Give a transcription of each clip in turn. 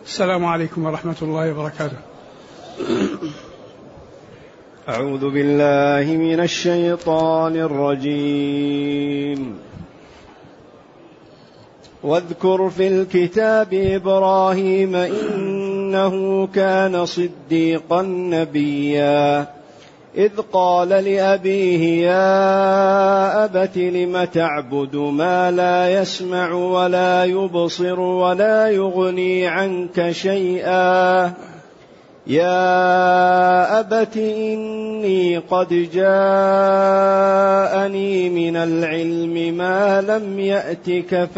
السلام عليكم ورحمة الله وبركاته. أعوذ بالله من الشيطان الرجيم. واذكر في الكتاب إبراهيم إنه كان صديقا نبيا إذ قال لأبيه يا أبت لم تعبد ما لا يسمع ولا يبصر ولا يغني عنك شيئا يا أبت إني قد جاءني من العلم ما لم يأتك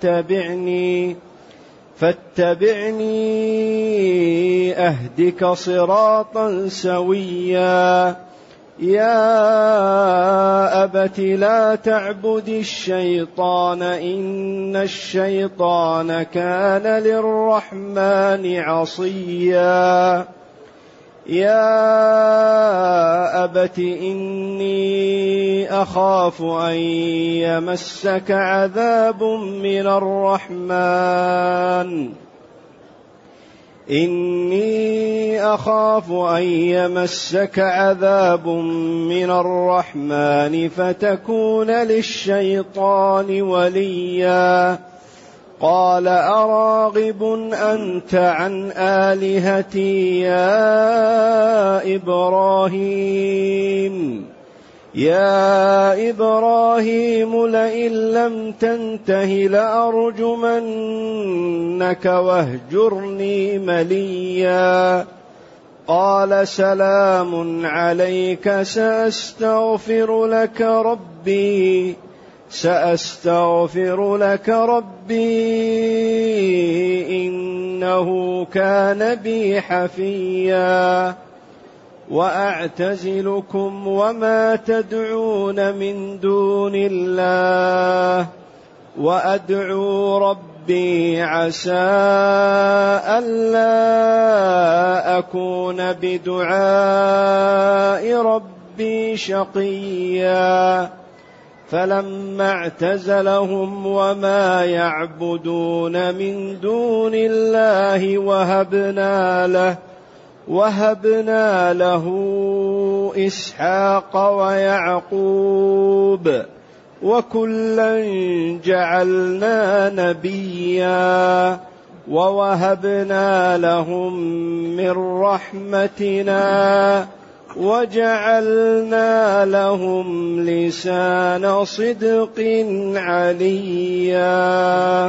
فاتبعني أهدك صراطا سويا يا أبت لا تعبد الشيطان إن الشيطان كان للرحمن عصيا يا أبت إني أخاف أن يمسك عذاب من الرحمن فتكون للشيطان وليا قال أراغب أنت عن آلهتي يا إبراهيم لئن لم تنته لأرجمنك واهجرني مليا قال سلام عليك سأستغفر لك ربي إنه كان بي حفيا وأعتزلكم وما تدعون من دون الله وأدعو ربي عسى ألا أكون بدعاء ربي شقيا فلما اعتزلهم وما يعبدون من دون الله وهبنا له إسحاق ويعقوب وكلا جعلنا نبيا ووهبنا لهم من رحمتنا وجعلنا لهم لسان صدق عليا.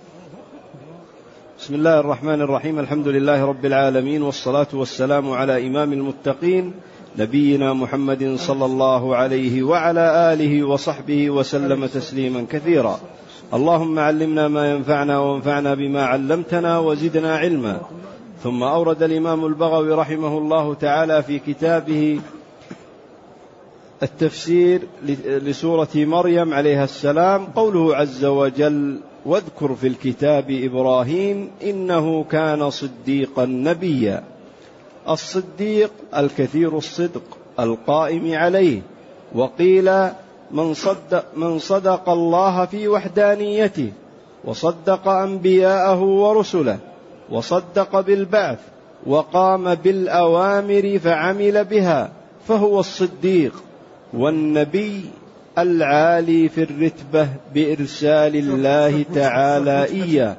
بسم الله الرحمن الرحيم. الحمد لله رب العالمين، والصلاة والسلام على إمام المتقين نبينا محمد صلى الله عليه وعلى آله وصحبه وسلم تسليما كثيرا. اللهم علمنا ما ينفعنا وانفعنا بما علمتنا وزدنا علما. ثم أورد الإمام البغوي رحمه الله تعالى في كتابه التفسير لسورة مريم عليها السلام قوله عز وجل: واذكر في الكتاب إبراهيم إنه كان صديقا نبيا. الصديق الكثير الصدق القائم عليه، وقيل من صدق الله في وحدانيته وصدق أنبياءه ورسله وصدق بالبعث وقام بالأوامر فعمل بها فهو الصديق. والنبي العالي في الرتبة بإرسال الله تعالى إياه.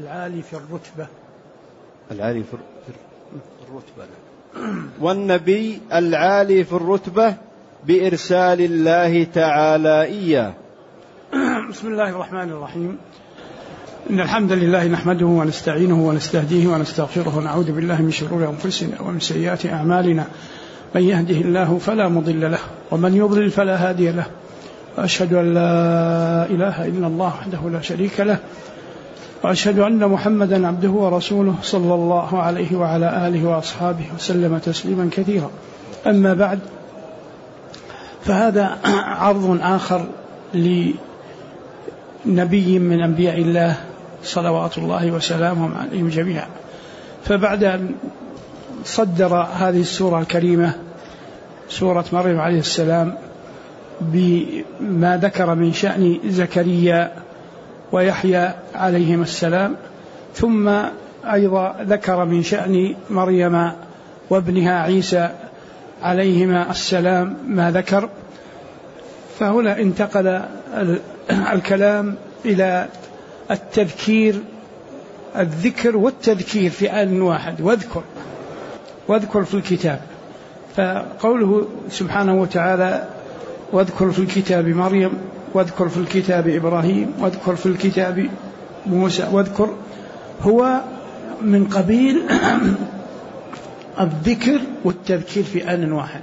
والنبي العالي في الرتبة بإرسال الله تعالى إياه. بسم الله الرحمن الرحيم. إن الحمد لله نحمده ونستعينه ونستهديه ونستغفره ونعوذ بالله من شرور أنفسنا ومن سيئات أعمالنا. من يهده الله فلا مضل له ومن يضلل فلا هادي له، وأشهد أن لا إله إلا الله وحده لا شريك له، وأشهد أن محمدا عبده ورسوله صلى الله عليه وعلى آله وأصحابه وسلم تسليما كثيرا. أما بعد، فهذا عرض آخر لنبي من أنبياء الله صلوات الله وسلامه عليهم جميعا. فبعد أن صدر هذه السورة الكريمة سورة مريم عليه السلام بما ذكر من شأن زكريا ويحيى عليهما السلام، ثم أيضا ذكر من شأن مريم وابنها عيسى عليهما السلام ما ذكر. فهنا انتقل الكلام إلى الذكر والتذكير في آن واحد. واذكر في الكتاب، فقوله سبحانه وتعالى واذكر في الكتاب مريم، واذكر في الكتاب إبراهيم، واذكر في الكتاب موسى، واذكر هو من قبيل الذكر والتذكير في آن واحد،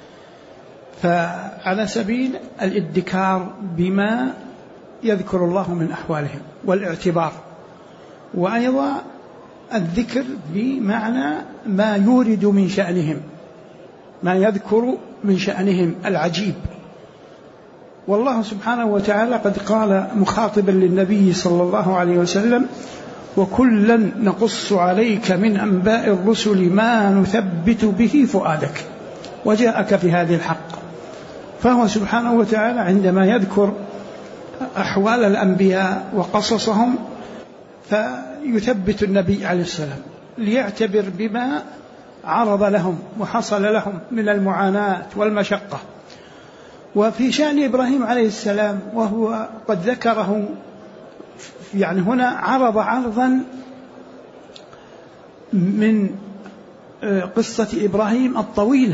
فعلى سبيل الادكار بما يذكر الله من أحوالهم والاعتبار، وأيضا الذكر بمعنى ما يورد من شأنهم، ما يذكر من شأنهم العجيب. والله سبحانه وتعالى قد قال مخاطبا للنبي صلى الله عليه وسلم: وكلا نقص عليك من أنباء الرسل ما نثبت به فؤادك وجاءك في هذه الحق. فهو سبحانه وتعالى عندما يذكر أحوال الأنبياء وقصصهم فيثبت النبي عليه السلام ليعتبر بما عرض لهم وحصل لهم من المعاناة والمشقة. وفي شأن إبراهيم عليه السلام وهو قد ذكره، يعني هنا عرض عرضا من قصة إبراهيم الطويلة،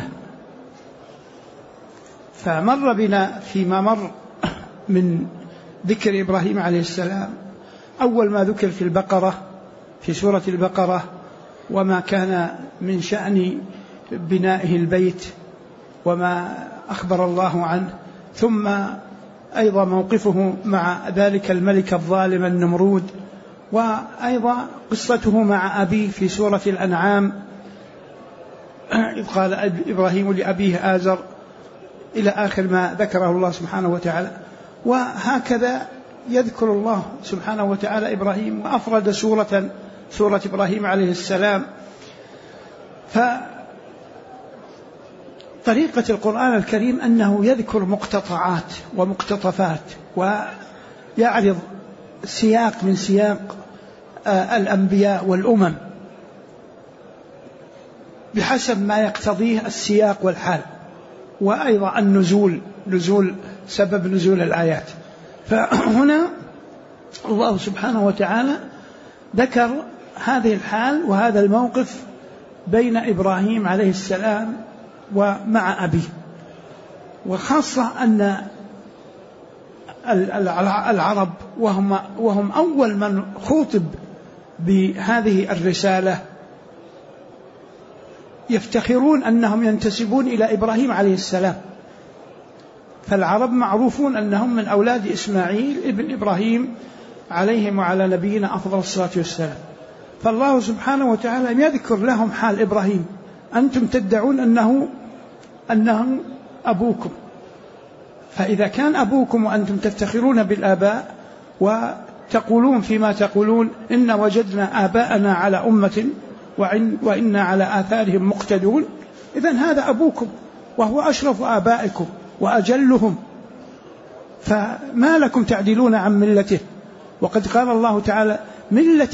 فمر بنا فيما مر من ذكر إبراهيم عليه السلام أول ما ذكر في البقرة، في سورة البقرة، وما كان من شأن بنائه البيت وما أخبر الله عنه، ثم أيضا موقفه مع ذلك الملك الظالم النمرود، وأيضا قصته مع أبيه في سورة الأنعام إذ قال إبراهيم لأبيه آزر، إلى آخر ما ذكره الله سبحانه وتعالى. وهكذا يذكر الله سبحانه وتعالى إبراهيم، وأفرد سورة إبراهيم عليه السلام. فطريقة القرآن الكريم أنه يذكر مقتطعات ومقتطفات ويعرض سياق من سياق الأنبياء والأمم بحسب ما يقتضيه السياق والحال، وأيضا نزول سبب نزول الآيات. فهنا الله سبحانه وتعالى ذكر هذه الحال وهذا الموقف بين إبراهيم عليه السلام ومع أبيه، وخاصة أن العرب وهم أول من خوطب بهذه الرسالة يفتخرون أنهم ينتسبون إلى إبراهيم عليه السلام، فالعرب معروفون أنهم من أولاد إسماعيل ابن إبراهيم عليهم وعلى نبينا أفضل الصلاة والسلام. فالله سبحانه وتعالى يذكر لهم حال إبراهيم: أنتم تدعون أنه أبوكم، فإذا كان أبوكم وأنتم تفتخرون بالآباء وتقولون فيما تقولون إن وجدنا آباءنا على أمة وإنا على آثارهم مقتدون، إذن هذا أبوكم وهو أشرف آبائكم وأجلهم، فما لكم تعدلون عن ملته. وقد قال الله تعالى: ملة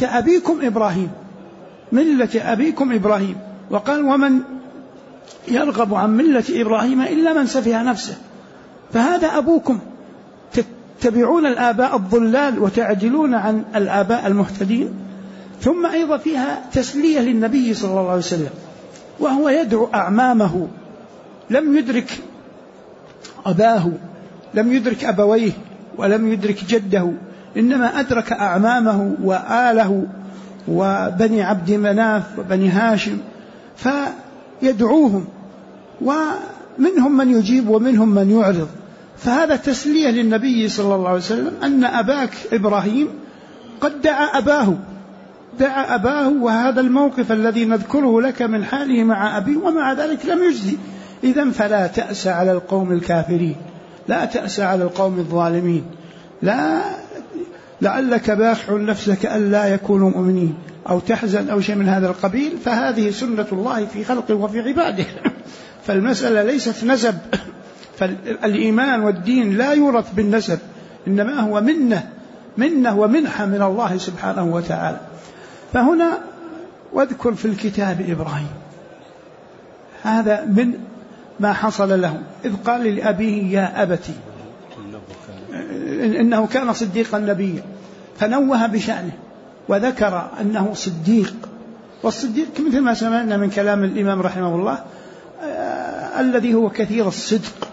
أبيكم إبراهيم، وقال: ومن يرغب عن ملة إبراهيم إلا من سفه نفسه. فهذا أبوكم، تتبعون الآباء الضلال وتعدلون عن الآباء المهتدين. ثم أيضا فيها تسلية للنبي صلى الله عليه وسلم، وهو يدعو أعمامه، لم يدرك أباه، لم يدرك أبويه، ولم يدرك جده، إنما أدرك أعمامه وآله وبني عبد مناف وبني هاشم، فيدعوهم، ومنهم من يجيب ومنهم من يعرض. فهذا تسلية للنبي صلى الله عليه وسلم أن أباك إبراهيم قد دعا أباه، وهذا الموقف الذي نذكره لك من حاله مع أبيه، ومع ذلك لم يجزي. إذن فلا تأس على القوم الكافرين، لا تأس على القوم الظالمين، لا لعلك باخع نفسك ألا يكونوا مؤمنين أو تحزن أو شيء من هذا القبيل، فهذه سنة الله في خلقه وفي عباده. فالمسألة ليست نسب، فالإيمان والدين لا يورث بالنسب، إنما هو منة ومنحة من الله سبحانه وتعالى. فهنا واذكر في الكتاب إبراهيم. هذا من ما حصل له إذ قال لأبيه يا أبتي إنه كان صديقا نبيا، فنوه بشأنه وذكر أنه صديق. والصديق مثل ما سمعنا من كلام الإمام رحمه الله الذي هو كثير الصدق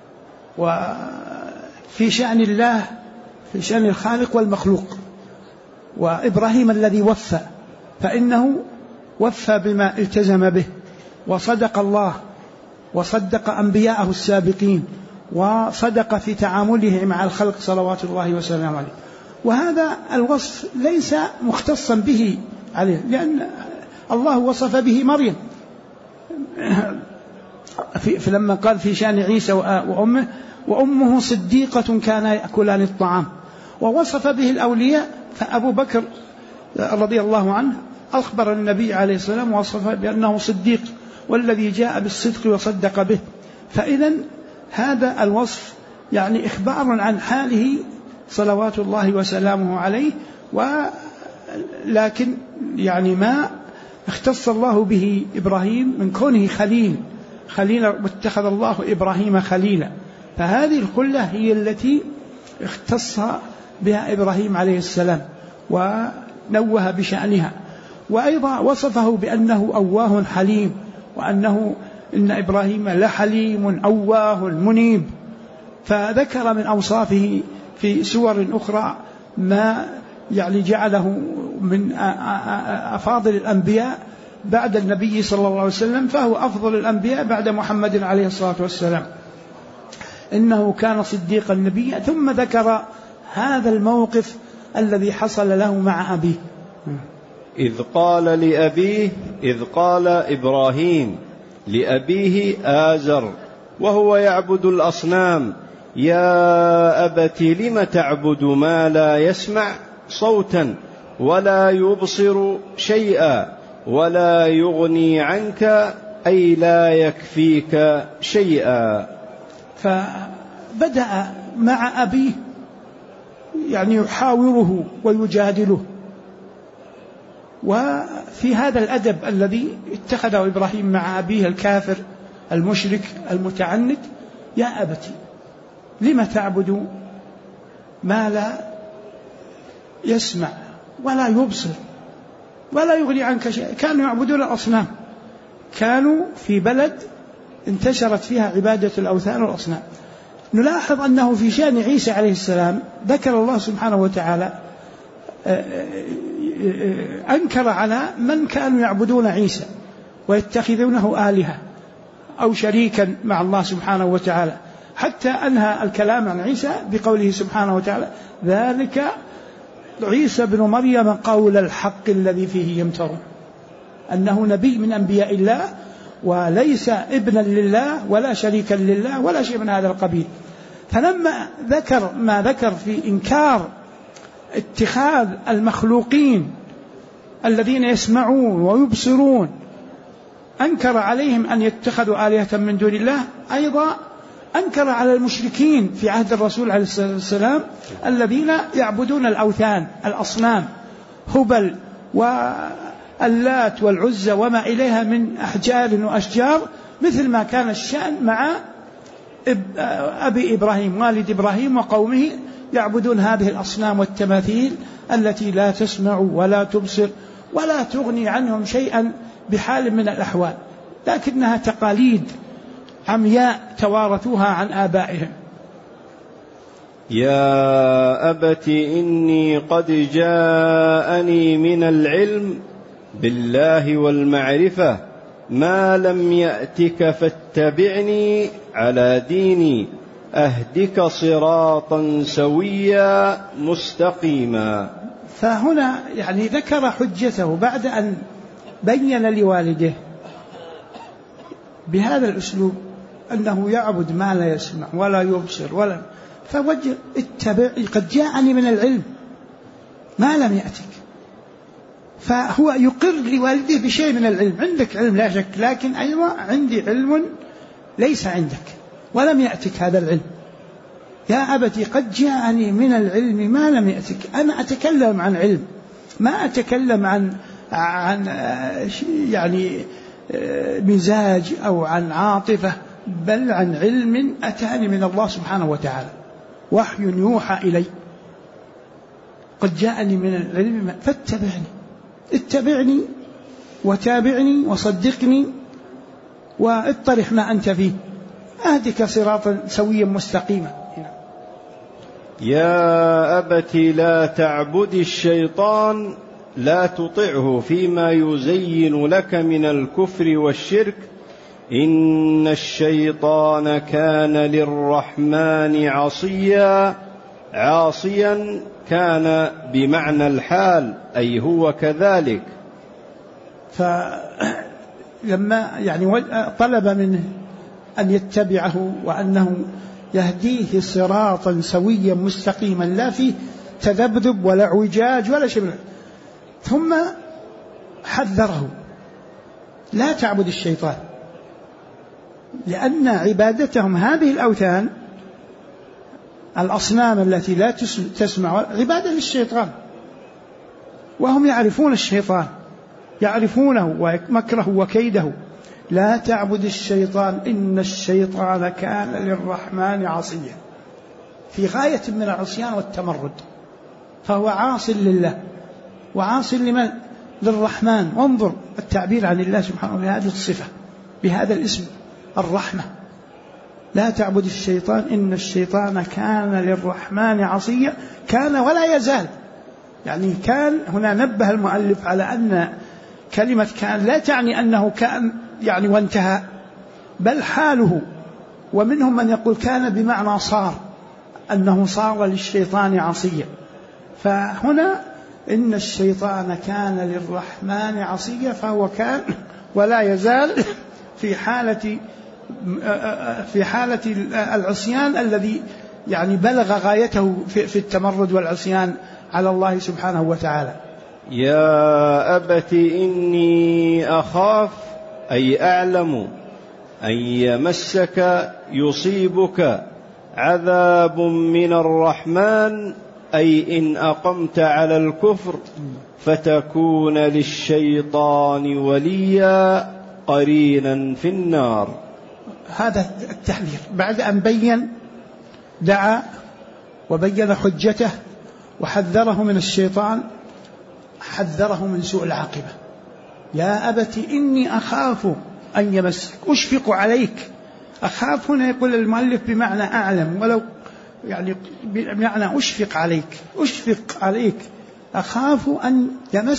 وفي شأن الله، في شأن الخالق والمخلوق. وإبراهيم الذي وفى، فإنه وفى بما التزم به وصدق الله وصدق أنبياءه السابقين وصدق في تعامله مع الخلق صلوات الله وسلامه عليه. وهذا الوصف ليس مختصا به عليه، لأن الله وصف به مريم لما قال في شأن عيسى وأمه صديقة كانا يأكلان الطعام، ووصف به الأولياء. فأبو بكر رضي الله عنه أخبر النبي عليه السلام وصف بأنه صديق والذي جاء بالصدق وصدق به. فإذا هذا الوصف يعني إخبار عن حاله صلوات الله وسلامه عليه، ولكن يعني ما اختص الله به إبراهيم من كونه خليلا واتخذ الله إبراهيم خليلا. فهذه الخلة هي التي اختص بها إبراهيم عليه السلام ونوه بشأنها. وأيضا وصفه بأنه أواه حليم، وأنه إن إبراهيم لحليم أواه منيب. فذكر من أوصافه في سور أخرى ما يعني جعله من أفاضل الأنبياء بعد النبي صلى الله عليه وسلم، فهو أفضل الأنبياء بعد محمد عليه الصلاة والسلام. إنه كان صديقا نبيا، ثم ذكر هذا الموقف الذي حصل له مع أبيه. إذ قال إبراهيم لأبيه آزر وهو يعبد الأصنام يا أبت لم تعبد ما لا يسمع صوتا ولا يبصر شيئا ولا يغني عنك أي لا يكفيك شيئا. فبدأ مع أبيه يعني يحاوره ويجادله. وفي هذا الأدب الذي اتخذه إبراهيم مع أبيه الكافر المشرك المتعنت، يا أبتي لم تعبد ما لا يسمع ولا يبصر ولا يغني عنك شيء. كانوا يعبدون الأصنام، كانوا في بلد انتشرت فيها عبادة الأوثان والأصنام. نلاحظ أنه في شأن عيسى عليه السلام ذكر الله سبحانه وتعالى أنكر على من كانوا يعبدون عيسى ويتخذونه آلهة أو شريكا مع الله سبحانه وتعالى، حتى أنهى الكلام عن عيسى بقوله سبحانه وتعالى ذلك عيسى بن مريم قول الحق الذي فيه يمترون، أنه نبي من أنبياء الله وليس ابنا لله ولا شريكا لله ولا شيء من هذا القبيل. فلما ذكر ما ذكر في إنكار اتخاذ المخلوقين الذين يسمعون ويبصرون، أنكر عليهم أن يتخذوا آلهة من دون الله. أيضا أنكر على المشركين في عهد الرسول عليه الصلاة والسلام الذين يعبدون الأوثان الأصنام هبل واللات والعزى وما إليها من أحجار وأشجار، مثل ما كان الشأن مع أبي إبراهيم والد إبراهيم وقومه، يعبدون هذه الأصنام والتماثيل التي لا تسمع ولا تبصر ولا تغني عنهم شيئا بحال من الأحوال، لكنها تقاليد عمياء توارثوها عن آبائهم. يا أبت إني قد جاءني من العلم بالله والمعرفة ما لم يأتك فاتبعني على ديني أهدك صراطا سويا مستقيما. فهنا يعني ذكر حجته بعد أن بين لوالده بهذا الأسلوب أنه يعبد ما لا يسمع ولا يبصر ولا، فوجه اتبع قد جاءني من العلم ما لم يأتك. فهو يقر لوالده بشيء من العلم، عندك علم لا شك، لكن أيضا عندي علم ليس عندك ولم يأتك هذا العلم. يا أبتي قد جاءني من العلم ما لم يأتك. أنا أتكلم عن علم، ما أتكلم عن عن يعني مزاج أو عن عاطفة، بل عن علم أتاني من الله سبحانه وتعالى، وحي يوحى إلي، قد جاءني من العلم فاتبعني، اتبعني وتابعني وصدقني واطرح ما أنت فيه، أهدك صراطا سويا مستقيما. يا أبت لا تعبد الشيطان لا تطعه فيما يزين لك من الكفر والشرك، إن الشيطان كان للرحمن عصيا. عاصيا كان بمعنى الحال، أي هو كذلك. فلما يعني طلب منه أن يتبعه وأنه يهديه صراطا سويا مستقيما لا فيه تذبذب ولا اعوجاج ولا شيء، ثم حذره لا تعبد الشيطان، لأن عبادتهم هذه الأوثان الأصنام التي لا تسمع عبادة للشيطان، وهم يعرفون الشيطان، يعرفونه ومكره وكيده. لا تعبد الشيطان إن الشيطان كان للرحمن عصيا، في غاية من العصيان والتمرد، فهو عاص لله وعاص لمن؟ للرحمن. وانظر التعبير عن الله سبحانه بهذه الصفة، بهذا الاسم الرحمة، لا تعبد الشيطان إن الشيطان كان للرحمن عصيا. كان ولا يزال، يعني كان هنا نبه المؤلف على أن كلمة كان لا تعني أنه كان يعني وانتهى، بل حاله. ومنهم من يقول كان بمعنى صار، أنه صار للشيطان عصيا. فهنا إن الشيطان كان للرحمن عصيا، فهو كان ولا يزال في حالة العصيان الذي يعني بلغ غايته في التمرد والعصيان على الله سبحانه وتعالى. يا أبت إني أخاف، أي أعلم، أن يمسك يصيبك عذاب من الرحمن، أي إن أقمت على الكفر فتكون للشيطان وليا قرينا في النار. هذا التحذير بعد أن بين دعا وبين حجته وحذره من الشيطان، حذره من سوء العاقبة. يا أبت إني أخاف أن يمسك، أشفق عليك. أخاف هنا يقول المؤلف بمعنى أعلم، ولو يعني بمعنى أشفق عليك، أشفق عليك، أخاف أن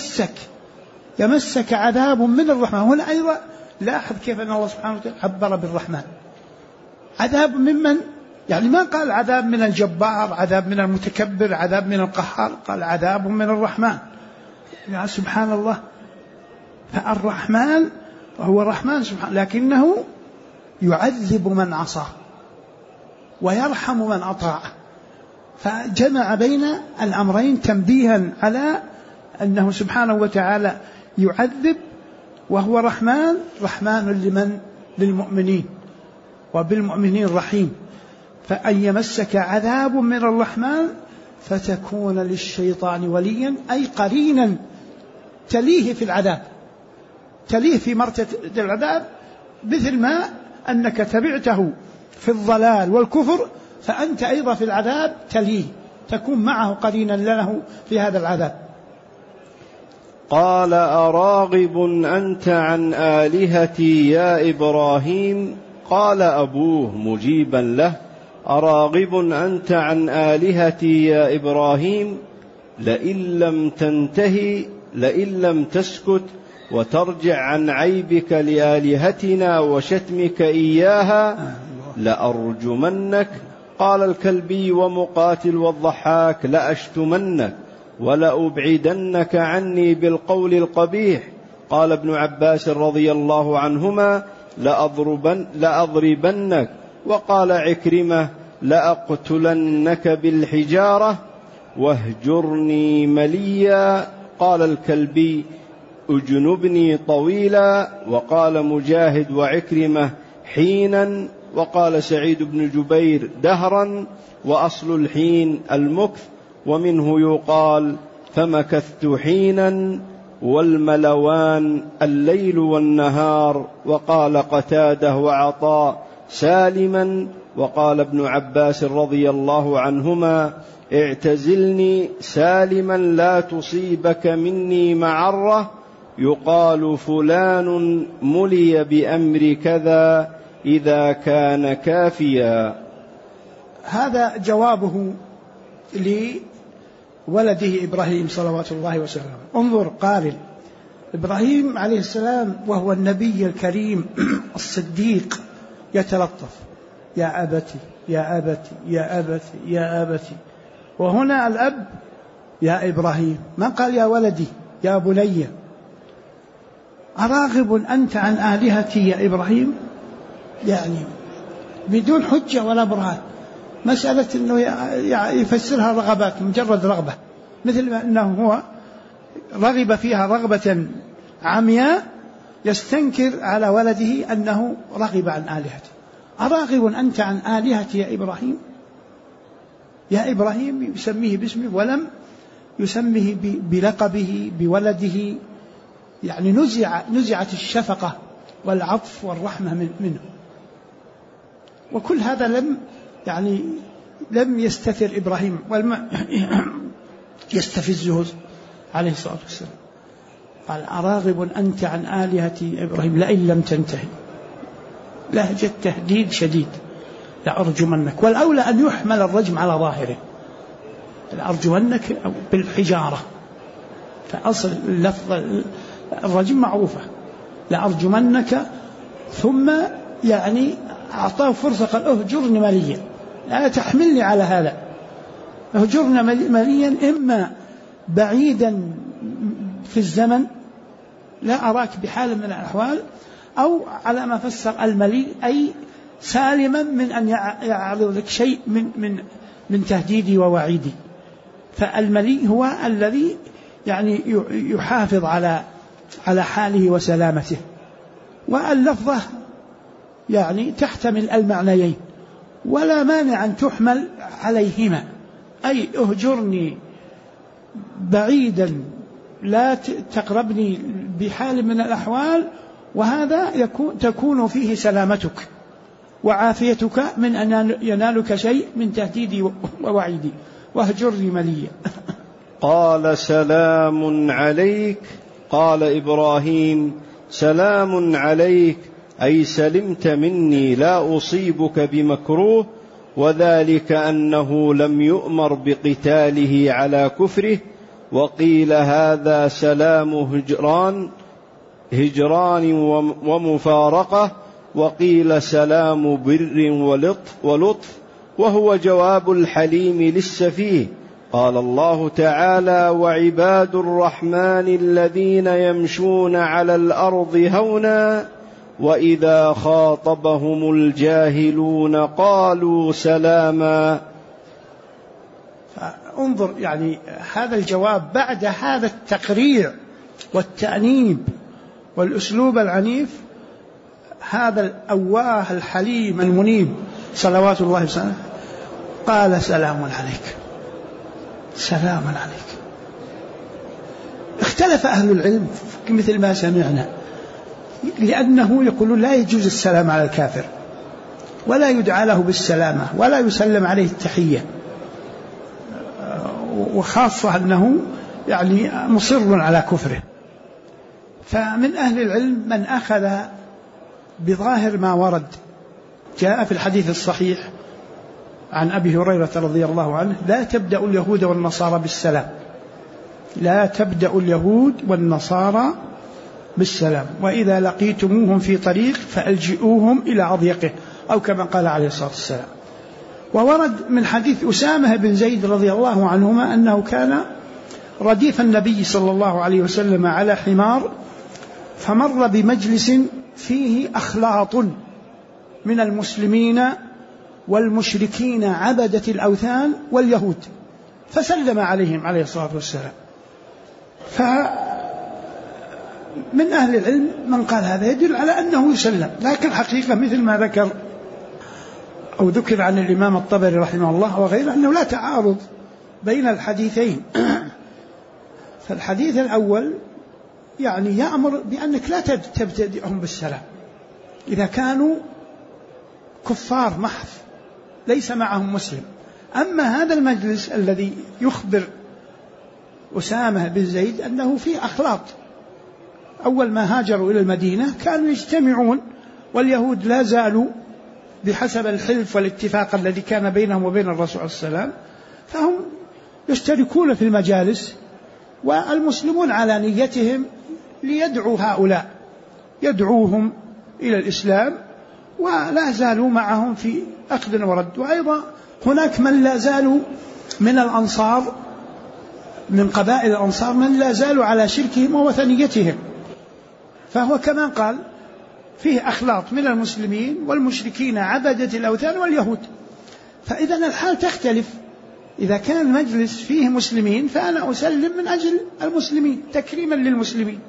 يمسك عذاب من الرحمن. هنا أيضا لاحظ كيف أن الله سبحانه وتعالى عبر بالرحمن. عذاب ممن؟ يعني ما قال عذاب من الجبار، عذاب من المتكبر، عذاب من القهار، قال عذاب من الرحمن. يا سبحان الله، فالرحمن هو الرحمن سبحانه، لكنه يعذب من عصاه ويرحم من أطاعه. فجمع بين الأمرين تنبيها على أنه سبحانه وتعالى يعذب، وهو رحمن لمن؟ للمؤمنين، وبالمؤمنين رحيم. فأن يمسك عذاب من الرحمن فتكون للشيطان وليا، أي قرينا تليه في العذاب، تليه في مرتبة العذاب، مثل ما أنك تبعته في الضلال والكفر، فأنت أيضا في العذاب تليه، تكون معه قرينا له في هذا العذاب. قال أراغب أنت عن آلهتي يا إبراهيم؟ قال أبوه مجيبا له: أراغب أنت عن آلهتي يا إبراهيم؟ لئن لم تنتهي، لئن لم تسكت وترجع عن عيبك لآلهتنا وشتمك إياها لأرجمنك. قال الكلبي ومقاتل والضحاك: لأشتمنك ولأبعدنك عني بالقول القبيح. قال ابن عباس رضي الله عنهما: لأضربنك. وقال عكرمة: لأقتلنك بالحجارة واهجرني مليا. قال الكلبي: اجنبني طويلا. وقال مجاهد وعكرمة: حينا. وقال سعيد بن جبير: دهرا. وأصل الحين المكث، ومنه يقال: فمكثت حينا والملوان الليل والنهار. وقال قتادة وعطاء سالما. وقال ابن عباس رضي الله عنهما اعتزلني سالما لا تصيبك مني معرة، يقال فلان ملي بأمر كذا إذا كان كافيا. هذا جوابه لولده إبراهيم صلوات الله وسلامه. انظر، قال إبراهيم عليه السلام وهو النبي الكريم الصديق يتلطف: يا أبتي يا أبتي يا أبتي يا أبتي. وهنا الأب يا إبراهيم، ما قال يا ولدي يا بني. أراغب أنت عن آلهتي يا إبراهيم؟ يعني بدون حجة ولا برهان. مسألة أنه يفسرها رغبات، مجرد رغبة، مثل ما أنه هو رغب فيها رغبة عمياء، يستنكر على ولده أنه رغب عن آلهته. أراغب أنت عن آلهتي يا إبراهيم؟ يا إبراهيم يسميه باسمه ولم يسميه بلقبه بولده، يعني نزعت الشفقة والعطف والرحمة منه. وكل هذا لم يستثر إبراهيم ولم يستفزه عليه الصلاة والسلام. قال: أراغب أنت عن آلهتي يا إبراهيم لئن لم تنتهي. لهجة تهديد شديد: لأرجمنك. والأولى أن يحمل الرجم على ظاهره، لأرجمنك بالحجارة، فأصل اللفظ الرجم معروفة، لأرجمنك. ثم أعطاه فرصة، قال: أهجرني مليا، لا تحملني على هذا، أهجرني مليا، إما بعيدا في الزمن لا أراك بحال من الأحوال، أو على ما فسر الملي أي سالما من أن يعرض لك شيء من تهديدي ووعيدي. فالملي هو الذي يحافظ على حاله وسلامته. واللفظة تحتمل المعنيين، ولا مانع أن تحمل عليهما، أي اهجرني بعيدا لا تقربني بحال من الأحوال، وهذا تكون فيه سلامتك وعافيتك من أن ينالك شيء من تهديدي ووعيدي، واهجرني مليا. قال: سلام عليك. قال إبراهيم: سلام عليك، أي سلمت مني، لا أصيبك بمكروه. وذلك أنه لم يؤمر بقتاله على كفره. وقيل هذا سلام هجران ومفارقة. وقيل سلام بر ولطف، وهو جواب الحليم للسفيه. قال الله تعالى: وعباد الرحمن الذين يمشون على الأرض هونا وإذا خاطبهم الجاهلون قالوا سلاما. انظر، هذا الجواب بعد هذا التقريع والتأنيب والأسلوب العنيف، هذا الأواه الحليم المنيب صلوات الله وسلامه قال: سلام عليك، سلام عليك. اختلف أهل العلم مثل ما سمعنا، لأنه يقولون لا يجوز السلام على الكافر، ولا يدعى له بالسلامة، ولا يسلم عليه التحية، وخاصة أنه مصر على كفره. فمن أهل العلم من أخذ بظاهر ما ورد، جاء في الحديث الصحيح عن أبي هريرة رضي الله عنه: لا تبدأ اليهود والنصارى بالسلام، لا تبدأ اليهود والنصارى بالسلام، وإذا لقيتموهم في طريق فألجئوهم إلى أضيقه، أو كما قال عليه الصلاة والسلام. وورد من حديث أسامة بن زيد رضي الله عنهما أنه كان رديف النبي صلى الله عليه وسلم على حمار، فمر بمجلس فيه أخلاط من المسلمين والمشركين عبدة الأوثان واليهود، فسلم عليهم عليه الصلاة والسلام. فمن أهل العلم من قال هذا يدل على أنه يسلم، لكن حقيقة مثل ما ذكر عن الإمام الطبري رحمه الله وغيره أنه لا تعارض بين الحديثين. فالحديث الأول يعني يأمر بأنك لا تبتدئهم بالسلام إذا كانوا كفار محض ليس معهم مسلم. أما هذا المجلس الذي يخبر أسامة بن زيد أنه فيه أخلاط، أول ما هاجروا إلى المدينة كانوا يجتمعون واليهود لا زالوا بحسب الحلف والاتفاق الذي كان بينهم وبين الرسول صلى الله عليه وسلم، فهم يشتركون في المجالس، والمسلمون على نيتهم ليدعوا هؤلاء، يدعوهم إلى الإسلام ولا زالوا معهم في أخذ ورد. وأيضا هناك من لا زالوا من الأنصار، من قبائل الأنصار من لا زالوا على شركهم ووثنيتهم، فهو كما قال فيه أخلاط من المسلمين والمشركين عبدة الأوثان واليهود. فإذا الحال تختلف، إذا كان المجلس فيه مسلمين فأنا أسلم من أجل المسلمين تكريما للمسلمين.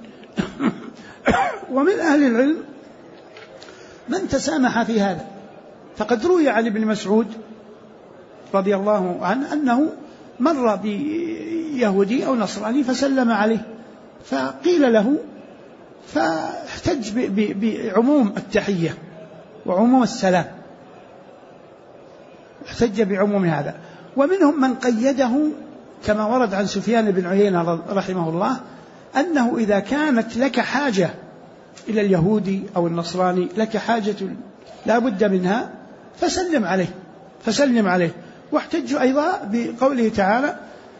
ومن أهل العلم من تسامح في هذا، فقد روي عن ابن مسعود رضي الله عنه أنه مر بيهودي أو نصراني فسلم عليه، فقيل له، فاحتج بعموم التحية وعموم السلام، احتج بعموم هذا. ومنهم من قيده كما ورد عن سفيان بن عيينة رحمه الله أنه إذا كانت لك حاجة إلى اليهودي أو النصراني، لك حاجة لا بد منها، فسلم عليه. واحتجوا أيضا بقوله تعالى: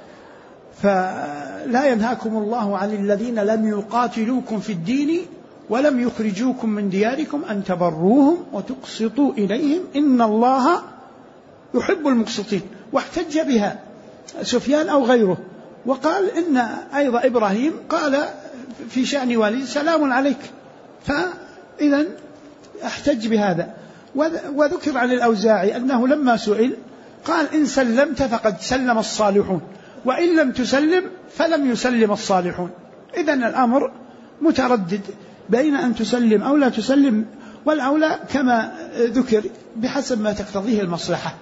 فلا ينهاكم الله عن الذين لم يقاتلوكم في الدين ولم يخرجوكم من دياركم أن تبروهم وتقسطوا إليهم إن الله يحب المقسطين. واحتج بها سفيان أو غيره، وقال إن أيضا إبراهيم قال في شأن والد: سلام عليك. فإذا احتج بهذا. وذكر عن الأوزاعي أنه لما سئل قال: إن سلمت فقد سلم الصالحون، وإن لم تسلم فلم يسلم الصالحون. إذن الأمر متردد بين أن تسلم أو لا تسلم، والأولى كما ذكر بحسب ما تقتضيه المصلحة،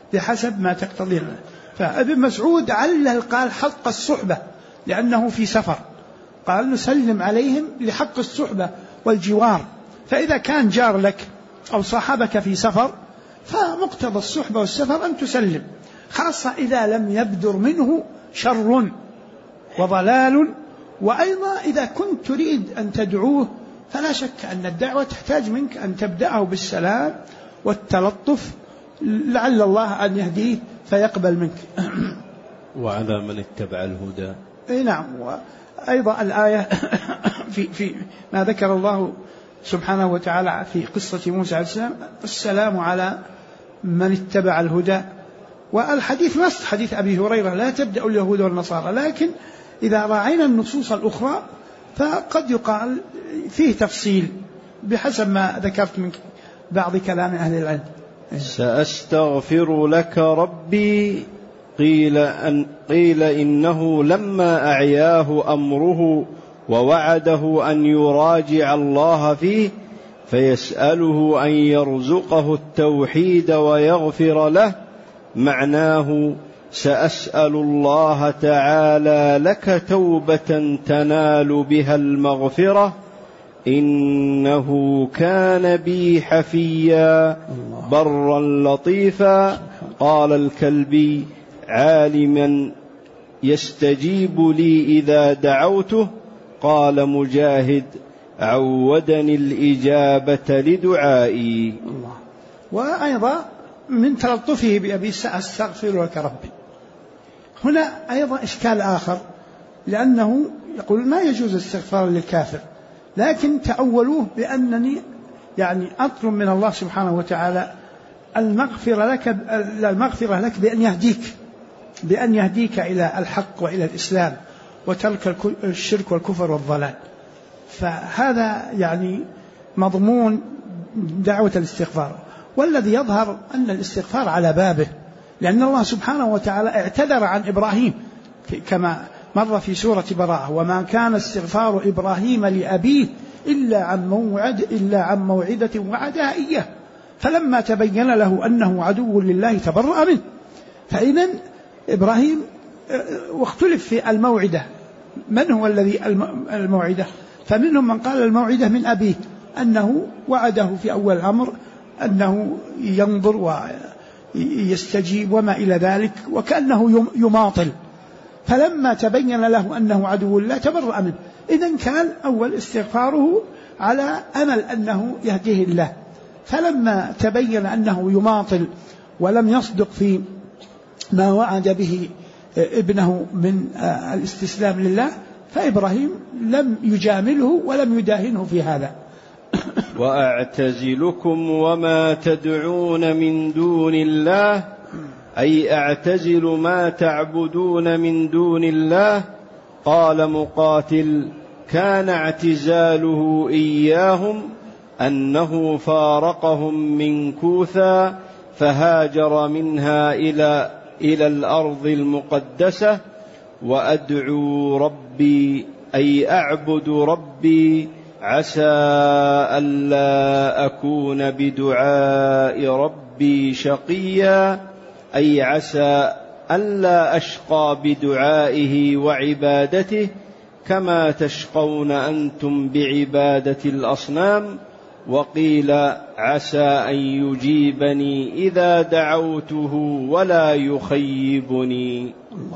فابن مسعود علل قال: حق الصحبة، لأنه في سفر، قال: نسلم عليهم لحق الصحبة والجوار. فإذا كان جار لك أو صاحبك في سفر فمقتضى الصحبة والسفر أن تسلم، خاصة إذا لم يبدر منه شر وضلال. وأيضا إذا كنت تريد أن تدعوه فلا شك أن الدعوة تحتاج منك أن تبدأه بالسلام والتلطف، لعل الله أن يهديه فيقبل منك. وعلى من اتبع الهدى. نعم. وأيضا الآية في ما ذكر الله سبحانه وتعالى في قصة موسى عليه السلام: السلام على من اتبع الهدى. والحديث نص حديث أبي هريرة: لا تبدأ اليهود والنصارى. لكن إذا راعينا النصوص الأخرى فقد يقال فيه تفصيل بحسب ما ذكرت من بعض كلام أهل العلم. سأستغفر لك ربي، قيل إنه لما أعياه أمره ووعده أن يراجع الله فيه فيسأله أن يرزقه التوحيد ويغفر له، معناه: سأسأل الله تعالى لك توبة تنال بها المغفرة، إنه كان بي حفيا برا لطيفا. قال الكلبي: عالما يستجيب لي إذا دعوته. قال مجاهد: عودني الإجابة لدعائي. وأيضا من تلطفه بأبي: سأستغفر لك ربي. هنا أيضا إشكال آخر، لأنه يقول ما يجوز الاستغفار للكافر، لكن تأولوه بأنني يعني أطلب من الله سبحانه وتعالى المغفرة لك بأن يهديك إلى الحق وإلى الإسلام وترك الشرك والكفر والضلال. فهذا يعني مضمون دعوة الاستغفار. والذي يظهر أن الاستغفار على بابه، لأن الله سبحانه وتعالى اعتذر عن إبراهيم كما مر في سورة براءة: وما كان استغفار إبراهيم لأبيه إلا عن موعدة وعدها إياه فلما تبين له أنه عدو لله تبرأ منه. فإذن إبراهيم واختلف في الموعدة، من هو الذي الموعدة؟ فمنهم من قال الموعدة من أبيه، أنه وعده في أول الأمر أنه ينظر ويستجيب وما إلى ذلك، وكأنه يماطل، فلما تبين له أنه عدو الله تبرأ منه. إذن كان أول استغفاره على أمل أنه يهديه الله، فلما تبين أنه يماطل ولم يصدق في ما وعد به ابنه من الاستسلام لله، فإبراهيم لم يجامله ولم يداهنه في هذا. وأعتزلكم وما تدعون من دون الله، أي أعتزل ما تعبدون من دون الله. قال مقاتل: كان اعتزاله إياهم أنه فارقهم من كوثا فهاجر منها إلى الأرض المقدسة. وأدعو ربي أي أعبد ربي عسى ألا أكون بدعاء ربي شقيا، أي عسى ألا أشقى بدعائه وعبادته كما تشقون أنتم بعبادة الأصنام. وقيل عسى أن يجيبني إذا دعوته ولا يخيبني. الله.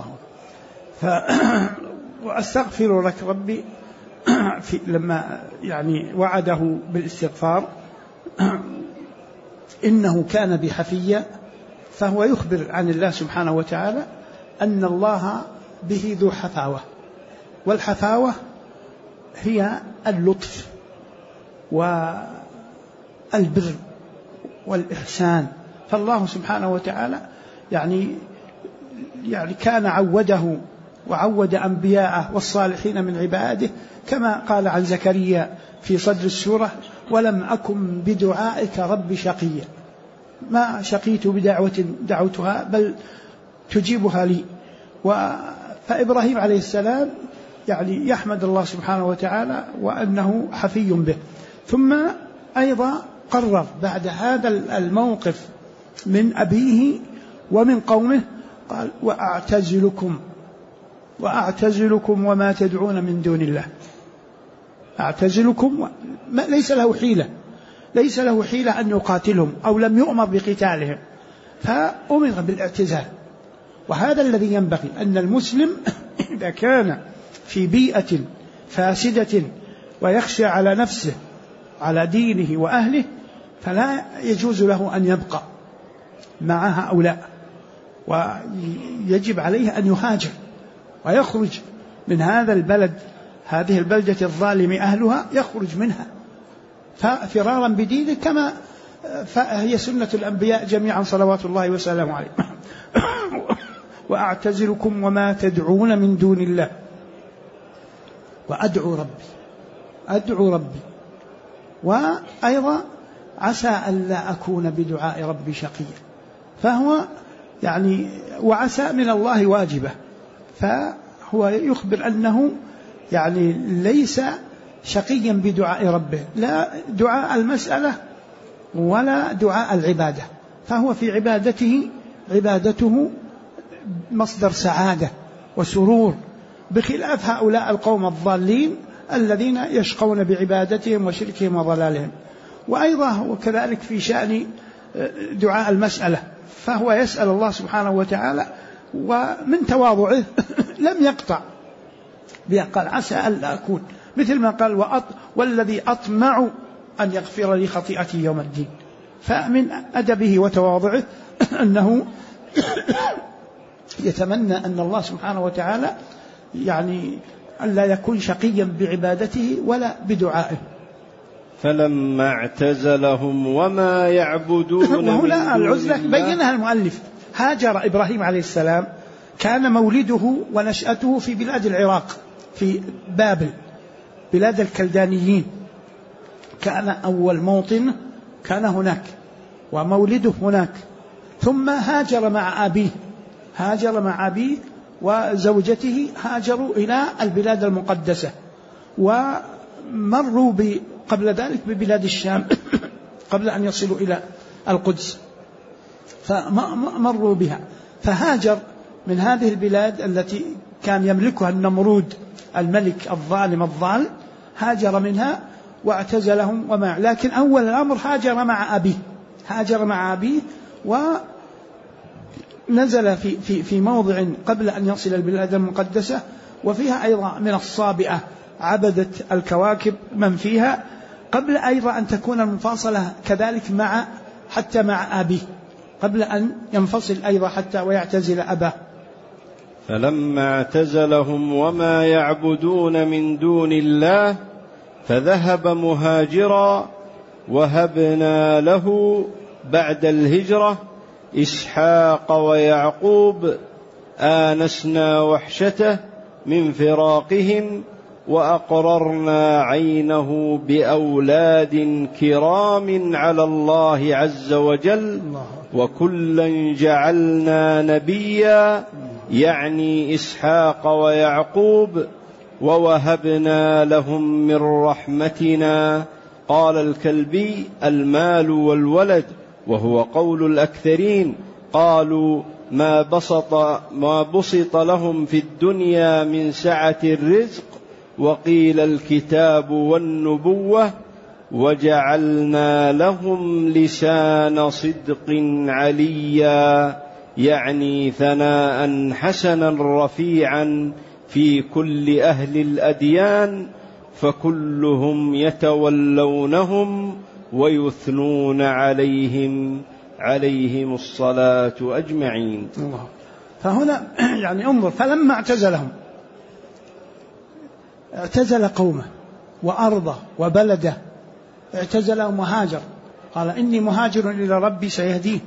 وأستغفر لك ربي لما يعني وعده بالاستغفار إنه كان بي حفيا، فهو يخبر عن الله سبحانه وتعالى أن الله به ذو حفاوة، والحفاوة هي اللطف والبر والإحسان. فالله سبحانه وتعالى يعني كان عوده وعود أنبياءه والصالحين من عباده، كما قال عن زكريا في صدر السورة: ولم أكن بدعائك رب شقيا، ما شقيت بدعوة دعوتها بل تجيبها لي. فإبراهيم عليه السلام يعني يحمد الله سبحانه وتعالى وأنه حفي به. ثم أيضا قرر بعد هذا الموقف من أبيه ومن قومه، قال: وأعتزلكم وما تدعون من دون الله. أعتزلكم، ليس له حيلة أن يقاتلهم أو لم يؤمر بقتالهم، فأمر بالاعتزال. وهذا الذي ينبغي، أن المسلم إذا كان في بيئة فاسدة ويخشى على نفسه على دينه وأهله، فلا يجوز له أن يبقى مع هؤلاء، ويجب عليه أن يهاجر ويخرج من هذا البلد، هذه البلدة الظالم أهلها، يخرج منها فرارا بدينه، كما هي سنة الأنبياء جميعا صلوات الله وسلامه عليه. وأعتزلكم وما تدعون من دون الله وأدعو ربي وأيضا عسى ألا أكون بدعاء ربي شقيا. فهو يعني وعسى من الله واجبة، فهو يخبر أنه يعني ليس شقيا بدعاء ربه، لا دعاء المسألة ولا دعاء العبادة، فهو في عبادته مصدر سعادة وسرور، بخلاف هؤلاء القوم الضالين الذين يشقون بعبادتهم وشركهم وضلالهم. وأيضا وكذلك في شأن دعاء المسألة، فهو يسأل الله سبحانه وتعالى، ومن تواضعه لم يقطع، قال عسى ألا أكون، مثل ما قال والذي أطمع أن يغفر لي خطيئتي يوم الدين. فمن أدبه وتواضعه أنه يتمنى أن الله سبحانه وتعالى يعني ألا يكون شقيا بعبادته ولا بدعائه. فلما اعتزلهم وما يعبدون وهنا العزلة بينها المؤلف. هاجر إبراهيم عليه السلام، كان مولده ونشأته في بلاد العراق، في بابل، بلاد الكلدانيين، كان أول موطن كان هناك ومولده هناك. ثم هاجر مع أبيه وزوجته، هاجروا إلى البلاد المقدسة، ومروا قبل ذلك ببلاد الشام قبل أن يصلوا إلى القدس، فمروا بها. فهاجر من هذه البلاد التي كان يملكها النمرود الملك الظالم الضال هاجر منها واعتزلهم لكن أول الأمر هاجر مع أبيه ونزل في موضع قبل أن يصل البلاد المقدسة، وفيها أيضا من الصابئة عبدة الكواكب من فيها، قبل أيضا أن تكون المفاصلة كذلك حتى مع أبيه، قبل أن ينفصل أيضا حتى ويعتزل أباه. فلما اعتزلهم وما يعبدون من دون الله فذهب مهاجرا، وهبنا له بعد الهجرة إسحاق ويعقوب آنسنا وحشته من فراقهم وأقررنا عينه بأولاد كرام على الله عز وجل وكلا جعلنا نبيا، يعني إسحاق ويعقوب، ووهبنا لهم من رحمتنا. قال الكلبي: المال والولد، وهو قول الأكثرين. قالوا: ما بسط لهم في الدنيا من سعة الرزق، وقيل الكتاب والنبوة، وجعلنا لهم لسان صدق عليا، يعني ثناء حسنا رفيعا في كل أهل الأديان، فكلهم يتولونهم ويثنون عليهم الصلاة أجمعين. فهنا يعني انظر، فلما اعتزلهم، اعتزل قومه وأرضه وبلده، اعتزلهم وهاجر، قال: إني مهاجر إلى ربي سيهدين.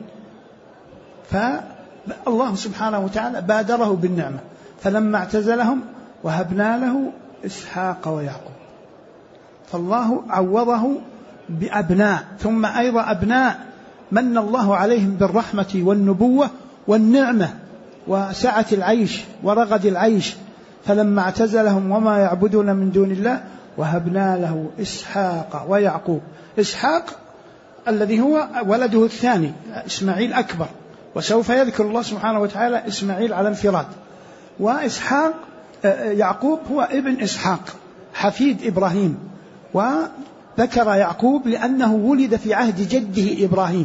فالله سبحانه وتعالى بادره بالنعمة، فلما اعتزلهم وهبنا له إسحاق ويعقوب، فالله عوضه بأبناء، ثم أيضا أبناء من الله عليهم بالرحمة والنبوة والنعمة وسعة العيش ورغد العيش. فلما اعتزلهم وما يعبدون من دون الله وهبنا له إسحاق ويعقوب. إسحاق الذي هو ولده الثاني إسماعيل أكبر، وسوف يذكر الله سبحانه وتعالى إسماعيل على انفراد. وإسحاق يعقوب هو ابن إسحاق حفيد إبراهيم، وذكر يعقوب لأنه ولد في عهد جده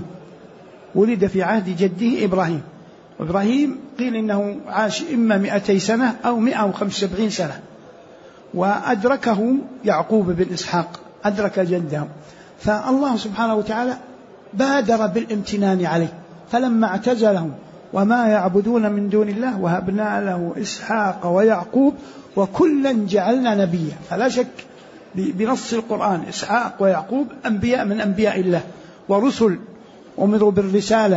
إبراهيم، وإبراهيم قيل إنه عاش إما 200 سنة أو 175 سنة، وأدركه يعقوب بن إسحاق، أدرك جده. فالله سبحانه وتعالى بادر بالامتنان عليه، فلما اعتزلهم وما يعبدون من دون الله وهبنا له إسحاق ويعقوب وكلا جعلنا نبيا. فلا شك بنص القرآن إسحاق ويعقوب أنبياء من أنبياء الله ورسل أمروا بالرسالة.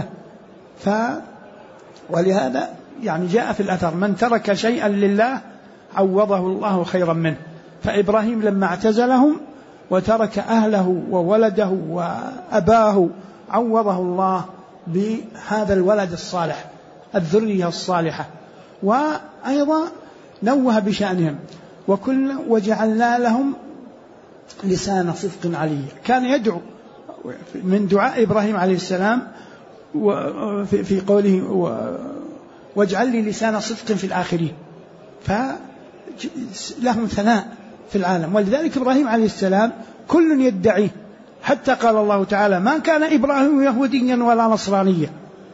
ولهذا يعني جاء في الأثر: من ترك شيئا لله عوضه الله خيرا منه. فإبراهيم لما اعتزلهم وترك أهله وولده وأباه عوضه الله بهذا الولد الصالح، الذرية الصالحة. وأيضا نوه بشأنهم: وجعلنا لهم لسان صدق عليا. كان يدعو من دعاء إبراهيم عليه السلام في قوله: واجعل لي لسان صدق في الآخرين، فلهم ثناء في العالم. ولذلك إبراهيم عليه السلام كل يدعيه، حتى قال الله تعالى: ما كان إبراهيم يهوديا ولا نصرانيا،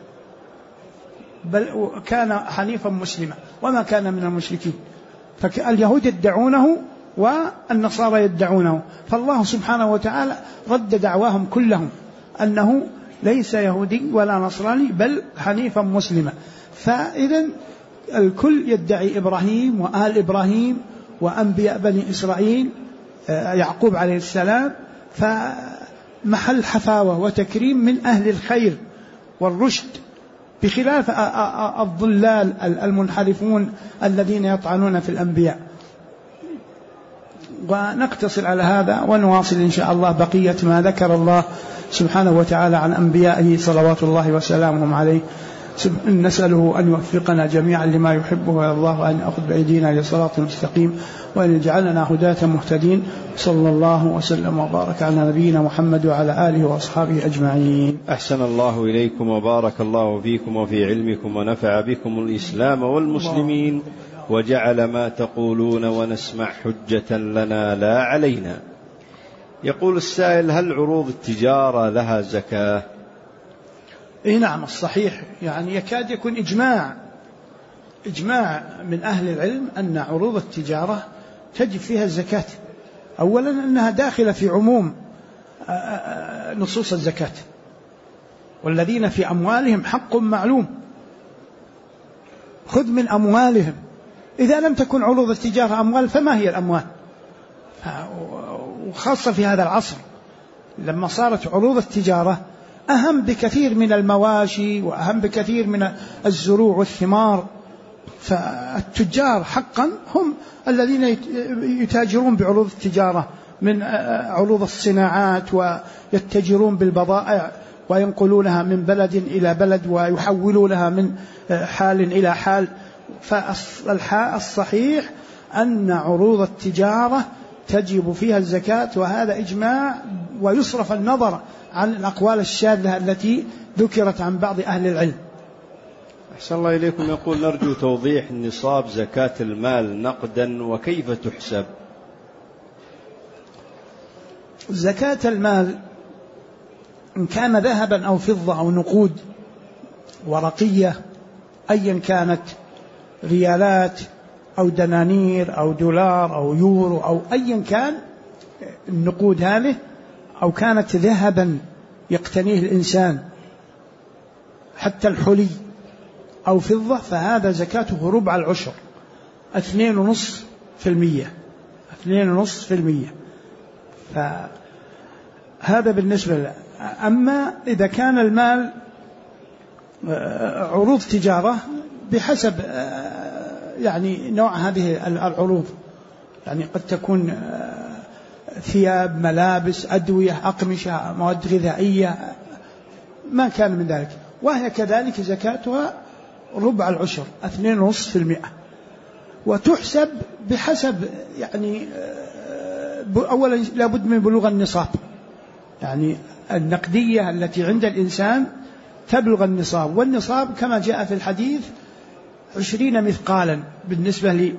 بل كان حنيفا مسلما وما كان من المشركين. فاليهود يدعونه والنصارى يدعونه، فالله سبحانه وتعالى رد دعواهم كلهم أنه ليس يهودي ولا نصراني بل حنيفا مسلما. فإذا الكل يدعي إبراهيم وآل إبراهيم وأنبياء بني إسرائيل يعقوب عليه السلام، فمحل حفاوة وتكريم من أهل الخير والرشد، بخلاف الضلال المنحرفون الذين يطعنون في الأنبياء. ونقتصر على هذا ونواصل إن شاء الله بقية ما ذكر الله سبحانه وتعالى عن أنبيائه صلوات الله وسلامهم عليه. نسأله أن يوفقنا جميعا لما يحبه ويرضاه، وأن يأخذ بأيدينا لصراط المستقيم، وأن يجعلنا هداة مهتدين. صلى الله وسلم وبارك على نبينا محمد وعلى آله وأصحابه أجمعين. أحسن الله إليكم وبارك الله فيكم وفي علمكم ونفع بكم الإسلام والمسلمين. وجعل ما تقولون ونسمع حجة لنا لا علينا. يقول السائل: هل عروض التجارة لها زكاة؟ نعم، الصحيح يعني يكاد يكون إجماع من أهل العلم أن عروض التجارة تجب فيها الزكاة. أولا أنها داخلة في عموم نصوص الزكاة: والذين في أموالهم حق معلوم خذ من أموالهم. إذا لم تكن عروض التجارة أموال فما هي الأموال؟ وخاصة في هذا العصر لما صارت عروض التجارة أهم بكثير من المواشي وأهم بكثير من الزروع والثمار. فالتجار حقا هم الذين يتاجرون بعروض التجارة من عروض الصناعات، ويتجرون بالبضائع وينقلونها من بلد إلى بلد ويحولونها من حال إلى حال. فالصحيح أن عروض التجارة تجب فيها الزكاة، وهذا إجماع، ويصرف النظر عن الأقوال الشاذة التي ذكرت عن بعض أهل العلم. أحسن الله إليكم. يقول: نرجو توضيح نصاب زكاة المال نقدا وكيف تحسب؟ زكاة المال إن كان ذهبا أو فضة أو نقود ورقية أيا كانت، ريالات أو دنانير أو دولار أو يورو أو أيا كان النقود هذه، أو كانت ذهبا يقتنيه الإنسان حتى الحلي أو فضة، فهذا زكاته ربع العشر 2.5%. فهذا بالنسبة له. أما إذا كان المال عروض تجارة بحسب يعني نوع هذه العروض، يعني قد تكون ثياب، ملابس، أدوية، أقمشة، مواد غذائية، ما كان من ذلك، وهي كذلك زكاتها ربع العشر 2.5%. وتحسب بحسب يعني أولا لابد من بلوغ النصاب، يعني النقدية التي عند الإنسان تبلغ النصاب، والنصاب كما جاء في الحديث 20 مثقالا بالنسبة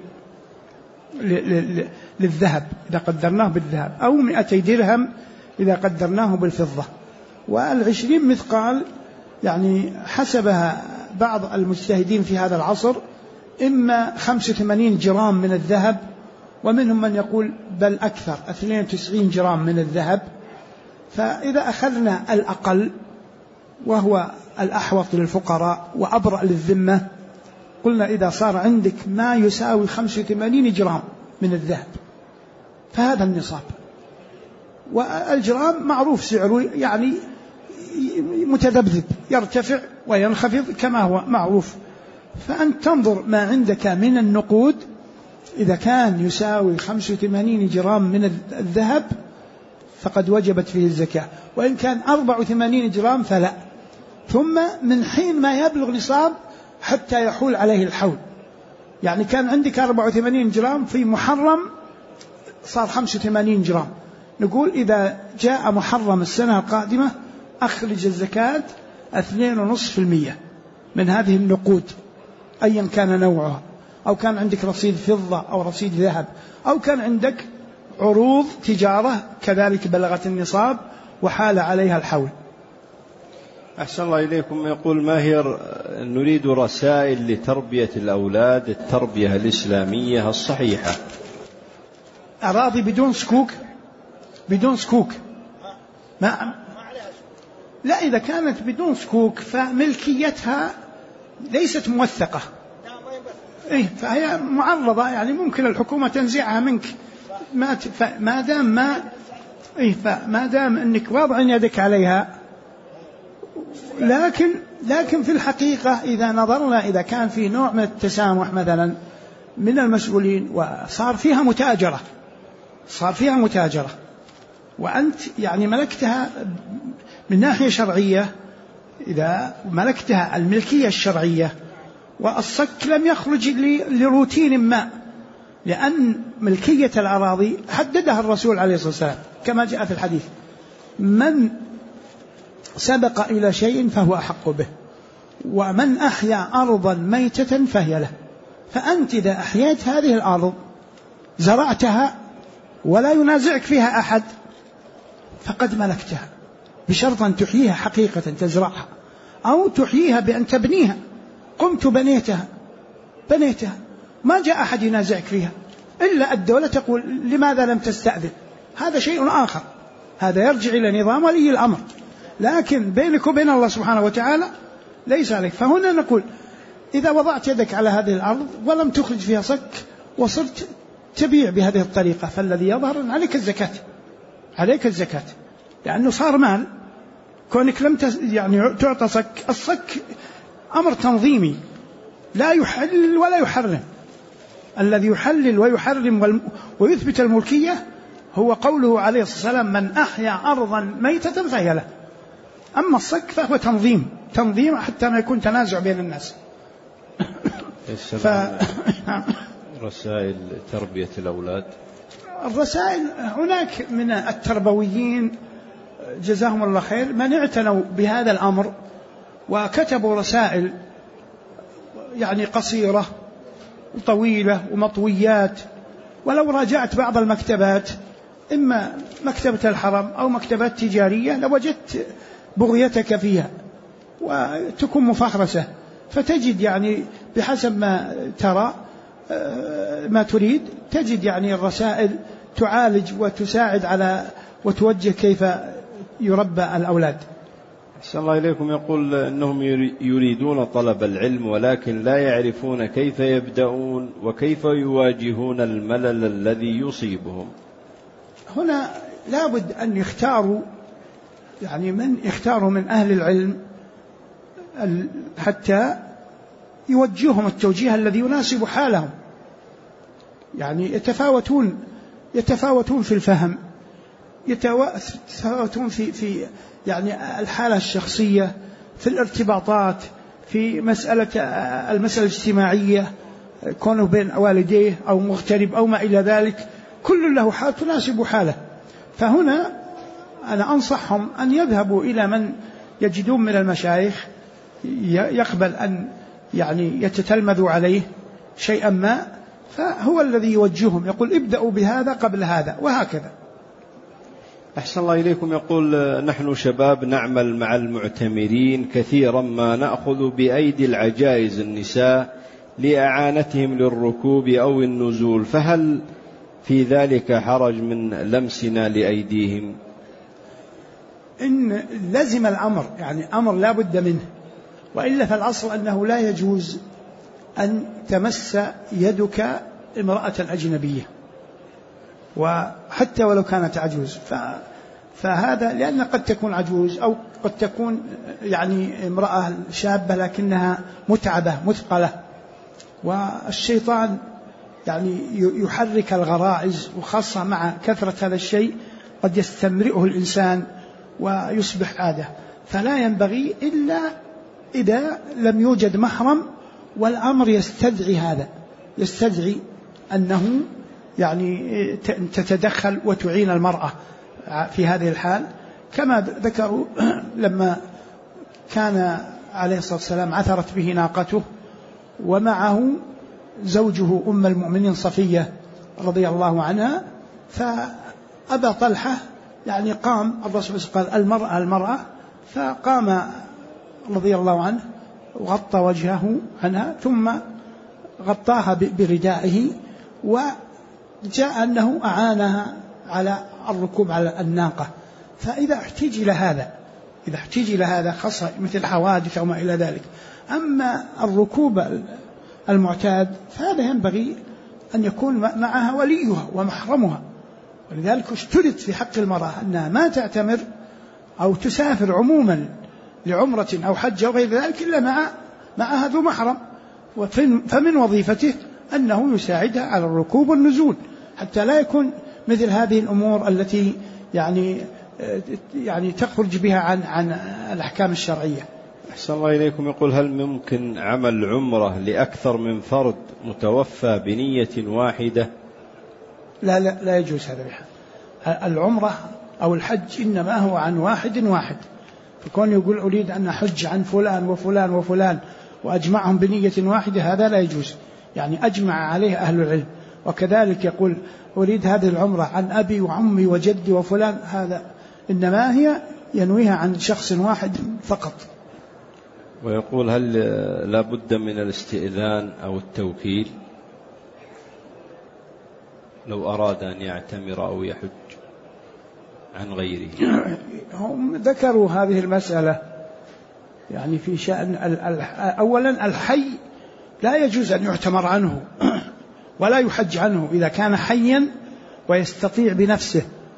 للذهب إذا قدرناه بالذهب، أو 200 درهم إذا قدرناه بالفضة. وال20 مثقال يعني حسبها بعض المجتهدين في هذا العصر إما 85 جرام من الذهب، ومنهم من يقول بل أكثر 92 جرام من الذهب. فإذا أخذنا الأقل وهو الأحوط للفقراء وأبرأ للذمة، قلنا إذا صار عندك ما يساوي 85 جرام من الذهب فهذا النصاب. والجرام معروف سعره يعني متذبذب، يرتفع وينخفض كما هو معروف. فأنت تنظر ما عندك من النقود، إذا كان يساوي 85 جرام من الذهب فقد وجبت فيه الزكاة، وإن كان 84 جرام فلا. ثم من حين ما يبلغ نصاب حتى يحول عليه الحول، يعني كان عندك 84 جرام في محرم صار 85 جرام، نقول إذا جاء محرم السنة القادمة أخرج الزكاة 2.5% من هذه النقود أيا كان نوعها، أو كان عندك رصيد فضة أو رصيد ذهب، أو كان عندك عروض تجارة كذلك بلغت النصاب وحال عليها الحول. أحسن الله إليكم. يقول: ماهر، نريد رسائل لتربية الأولاد التربية الإسلامية الصحيحة. أراضي بدون سكوك لا، إذا كانت بدون سكوك فملكيتها ليست موثقة، فهي معرضة، يعني ممكن الحكومة تنزعها منك ما دام أنك واضع يدك عليها. لكن في الحقيقة إذا نظرنا، إذا كان في نوع من التسامح مثلا من المسؤولين وصار فيها متاجرة وأنت يعني ملكتها من ناحية شرعية، إذا ملكتها الملكية الشرعية والصك لم يخرج لروتين ما، لأن ملكية الأراضي حددها الرسول عليه الصلاة والسلام كما جاء في الحديث: من سبق إلى شيء فهو أحق به، ومن أحيا أرضا ميتة فهي له. فأنت إذا أحييت هذه الأرض زرعتها ولا ينازعك فيها أحد فقد ملكتها، بشرط أن تحييها حقيقة تزرعها، أو تحييها بأن تبنيها. قمت بنيتها ما جاء أحد ينازعك فيها، إلا الدولة تقول لماذا لم تستأذن، هذا شيء آخر، هذا يرجع إلى نظام ولي الأمر، لكن بينك وبين الله سبحانه وتعالى ليس عليك. فهنا نقول إذا وضعت يدك على هذه الأرض ولم تخرج فيها صك وصرت تبيع بهذه الطريقة، فالذي يظهر أن عليك الزكاة، لأنه صار مال. كونك لم يعني تعطى صك، الصك أمر تنظيمي لا يحلل ولا يحرم. الذي يحلل ويحرم ويثبت الملكية هو قوله عليه الصلاة والسلام: من أحيا أرضا ميتة فهي له. أما الصك فهو تنظيم حتى ما يكون تنازع بين الناس. رسائل تربية الأولاد. الرسائل هناك من التربويين جزاهم الله خير من اعتنوا بهذا الأمر وكتبوا رسائل يعني قصيرة وطويلة ومطويات، ولو راجعت بعض المكتبات إما مكتبة الحرم أو مكتبات تجارية لوجدت بغيتك فيها وتكون مفخرسة، فتجد يعني بحسب ما ترى ما تريد، تجد يعني الرسائل تعالج وتساعد على وتوجه كيف يربى الأولاد. أحسن الله إليكم. يقول أنهم يريدون طلب العلم ولكن لا يعرفون كيف يبدأون وكيف يواجهون الملل الذي يصيبهم. هنا لابد أن يختاروا من أهل العلم حتى يوجههم التوجيه الذي يناسب حالهم. يعني يتفاوتون في الفهم، يتفاوتون في يعني الحالة الشخصية، في الارتباطات، في المسألة الاجتماعية، كونه بين والديه أو مغترب أو ما إلى ذلك، كل له حال تناسب حاله. فهنا أنا أنصحهم أن يذهبوا إلى من يجدون من المشايخ يقبل أن يعني يتتلمذوا عليه شيئا ما، فهو الذي يوجههم، يقول ابدأوا بهذا قبل هذا وهكذا. أحسن الله إليكم. يقول نحن شباب نعمل مع المعتمرين، كثيرا ما نأخذ بأيدي العجائز النساء لإعانتهم للركوب أو النزول، فهل في ذلك حرج من لمسنا لأيديهم؟ إن لزم الأمر، يعني أمر لا بد منه، وإلا فالأصل أنه لا يجوز أن تمس يدك امرأة أجنبية وحتى ولو كانت عجوز، فهذا لأن قد تكون عجوز أو قد تكون يعني امرأة شابة لكنها متعبة مثقلة، والشيطان يعني يحرك الغرائز، وخاصة مع كثرة هذا الشيء قد يستمرئه الإنسان ويصبح عادة. فلا ينبغي إلا إذا لم يوجد محرم، والأمر يستدعي هذا، يستدعي أنه يعني تتدخل وتعين المرأة في هذه الحال، كما ذكروا لما كان عليه الصلاة والسلام عثرت به ناقته ومعه زوجه أم المؤمنين صفية رضي الله عنها، فأبى طلحة يعني قام الرسول قال المرأة، فقام رضي الله عنه وغطى وجهه عنها ثم غطاها بردائه، وجاء أنه أعانها على الركوب على الناقة. فإذا احتاج إلى هذا خاصة مثل حوادث أو ما إلى ذلك. أما الركوب المعتاد فهذا ينبغي أن يكون معها وليها ومحرمها، ولذلك اشترط في حق المرأة أنها ما تعتمر أو تسافر عموما لعمرة أو حج أو غير ذلك إلا مع ذو محرم، فمن وظيفته أنه يساعدها على الركوب والنزول، حتى لا يكون مثل هذه الأمور التي يعني تخرج بها عن الأحكام الشرعية. أحسن الله إليكم. يقول هل ممكن عمل عمرة لأكثر من فرد متوفى بنية واحدة؟ لا يجوز هذا بحال. العمرة أو الحج إنما هو عن واحد، فكون يقول أريد أن أحج عن فلان وفلان وفلان وأجمعهم بنية واحدة، هذا لا يجوز. يعني أجمع عليه أهل العلم. وكذلك يقول أريد هذه العمرة عن أبي وعمي وجدي وفلان، هذا إنما هي ينويها عن شخص واحد فقط. ويقول هل لا بد من الاستئذان أو التوكيل لو أراد أن يعتمر أو يحج عن غيره؟ هم ذكروا هذه المسألة يعني في شأن أولا الحي لا يجوز أن يعتمر عنه ولا يحج عنه إذا كان حيا ويستطيع بنفسه.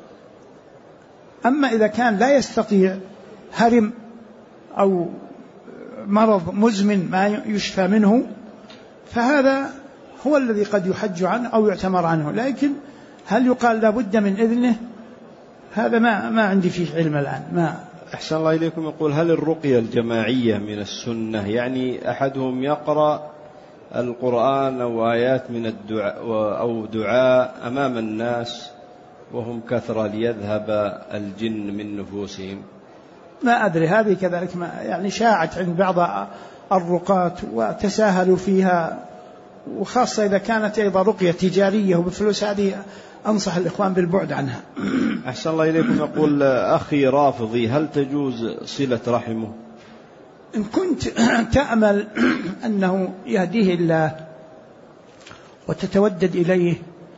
أما إذا كان لا يستطيع، هرم أو مرض مزمن ما يشفى منه، فهذا هو الذي قد يحج عنه أو يعتمر عنه. لكن هل يقال لا بد من إذنه؟ هذا ما عندي فيه علم الآن. ما أحسن الله إليكم. يقول هل الرقية الجماعية من السنة؟ يعني أحدهم يقرأ القرآن أو آيات من الدعاء أو دعاء أمام الناس وهم كثرة ليذهب الجن من نفوسهم. ما أدري، هذه كذلك يعني شاعت عند بعض الرقاة وتساهلوا فيها، وخاصة إذا كانت أيضا رقية تجارية وبفلوس، هذه أنصح الإخوان بالبعد عنها. أحسن الله إليكم. يقول أخي رافضي هل تجوز صلة رحمه؟ إن كنت تأمل أنه يهديه الله وتتودد إليه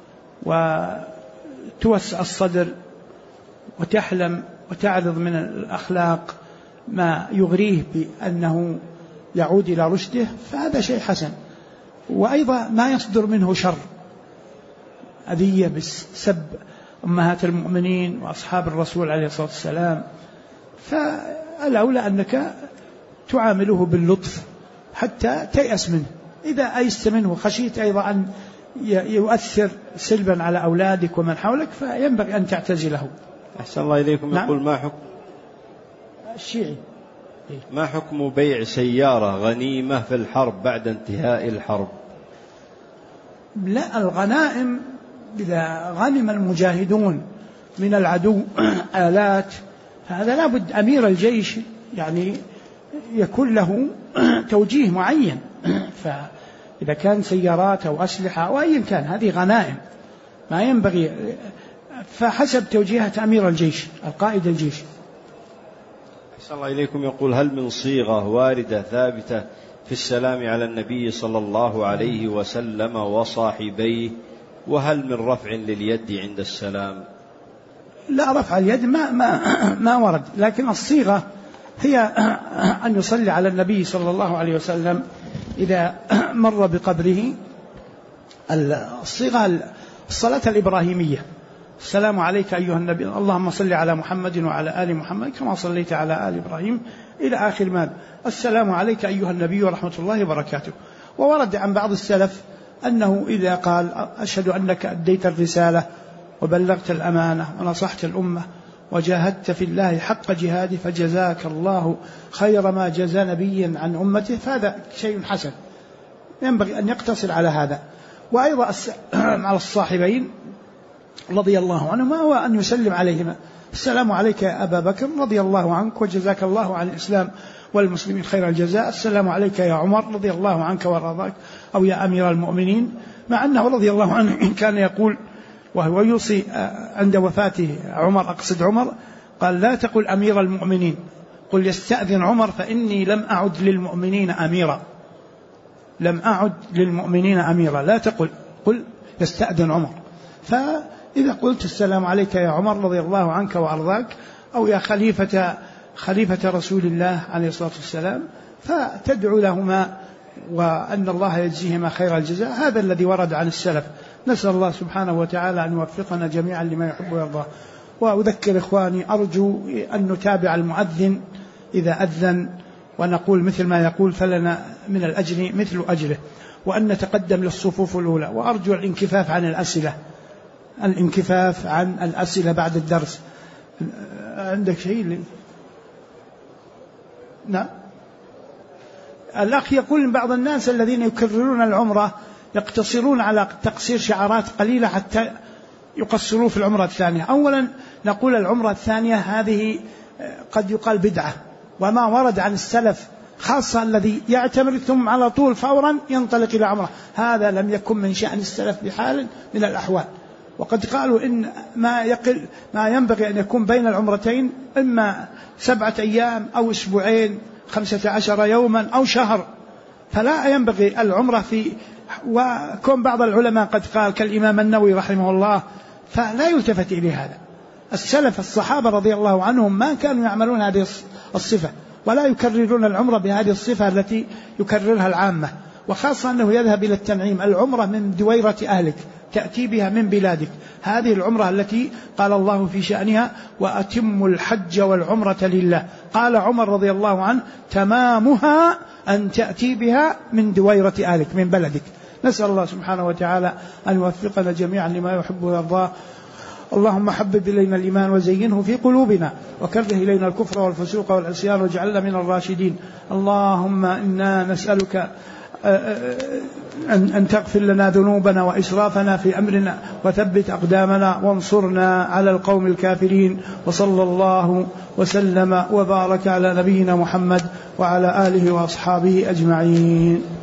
وتوسع الصدر وتحلم وتعرض من الأخلاق ما يغريه بأنه يعود إلى رشده، فهذا شيء حسن. وأيضا ما يصدر منه شر، أذية بسب أمهات المؤمنين وأصحاب الرسول عليه الصلاة والسلام، فالأولى أنك تعامله باللطف حتى تيأس منه. إذا أيست منه خشيت أيضا أن يؤثر سلبا على أولادك ومن حولك، فينبغي أن تعتزله. أحسن الله إليكم. نعم. يقول ما حكم الشيعي ما حكم بيع سيارة غنيمة في الحرب بعد انتهاء الحرب؟ لا، الغنائم إذا غنم المجاهدون من العدو آلات، هذا لابد أمير الجيش يعني يكون له توجيه معين، فإذا كان سيارات أو أسلحة أو أي كان هذه غنائم ما ينبغي، فحسب توجيهات أمير الجيش القائد الجيش. أحسن الله إليكم. يقول هل من صيغة واردة ثابتة في السلام على النبي صلى الله عليه وسلم وصاحبيه؟ وهل من رفع لليد عند السلام؟ لا، رفع اليد ما ورد، لكن الصيغة هي أن يصلي على النبي صلى الله عليه وسلم إذا مر بقبره. الصيغة الصلاة الإبراهيمية: السلام عليك أيها النبي، اللهم صل على محمد وعلى آل محمد كما صليت على آل إبراهيم إلى آخر ما. السلام عليك أيها النبي ورحمة الله وبركاته. وورد عن بعض السلف أنه إذا قال أشهد أنك أديت الرسالة وبلغت الأمانة ونصحت الأمة وجاهدت في الله حق جهاده فجزاك الله خير ما جزى نبيا عن أمته، فهذا شيء حسن ينبغي أن يقتصر على هذا. وأيضا على الصاحبين رضي الله عنهما هو أن يسلم عليهما: السلام عليك يا أبا بكر رضي الله عنك وجزاك الله عن الإسلام والمسلمين خير الجزاء. السلام عليك يا عمر رضي الله عنك ورضاك، أو يا أمير المؤمنين، مع أنه رضي الله عنه كان يقول وهو يوصي عند وفاته عمر، أقصد عمر، قال: لا تقل أمير المؤمنين، قل يستأذن عمر فإني لم أعد للمؤمنين أميرا. لم أعد للمؤمنين أميرا، لا تقل، قل يستأذن عمر. فإذا قلت السلام عليك يا عمر رضي الله عنك وأرضاك، أو يا خليفة رسول الله عليه الصلاة والسلام، فتدعو لهما وأن الله يجزيهما خير الجزاء. هذا الذي ورد عن السلف. نسأل الله سبحانه وتعالى أن يوفقنا جميعا لما يحب ويرضاه. وأذكر إخواني، أرجو أن نتابع المؤذن إذا أذن ونقول مثل ما يقول، فلنا من الأجر مثل أجره، وأن نتقدم للصفوف الأولى. وأرجو الانكفاف عن الأسئلة بعد الدرس. عندك شيء؟ نعم. الأخ يقول إن بعض الناس الذين يكررون العمرة يقتصرون على تقصير شعارات قليلة حتى يقصروا في العمرة الثانية. أولا نقول العمرة الثانية هذه قد يقال بدعة، وما ورد عن السلف خاصة الذي يعتمر ثم على طول فورا ينطلق إلى عمره، هذا لم يكن من شأن السلف بحال من الأحوال. وقد قالوا إن ما ينبغي أن يكون بين العمرتين إما 7 أيام أو أسبوعين 15 يوما أو شهر، فلا ينبغي العمرة في. وكون بعض العلماء قد قال كالإمام النووي رحمه الله، فلا يلتفت إلى هذا. السلف الصحابة رضي الله عنهم ما كانوا يعملون هذه الصفة، ولا يكررون العمرة بهذه الصفة التي يكررها العامة، وخاصة أنه يذهب إلى التنعيم. العمرة من دويرة أهلك، تأتي بها من بلادك. هذه العمرة التي قال الله في شأنها وأتموا الحج والعمرة لله. قال عمر رضي الله عنه تمامها أن تأتي بها من دويرة أهلك، من بلدك. نسأل الله سبحانه وتعالى أن يوفقنا جميعا لما يحب ويرضاه. اللهم حبب إلينا الإيمان وزينه في قلوبنا، وكره إلينا الكفر والفسوق والعصيان واجعلنا من الراشدين. اللهم إنا نسألك أن تغفر لنا ذنوبنا وإسرافنا في أمرنا، وثبت أقدامنا، وانصرنا على القوم الكافرين. وصلى الله وسلم وبارك على نبينا محمد وعلى آله وأصحابه أجمعين.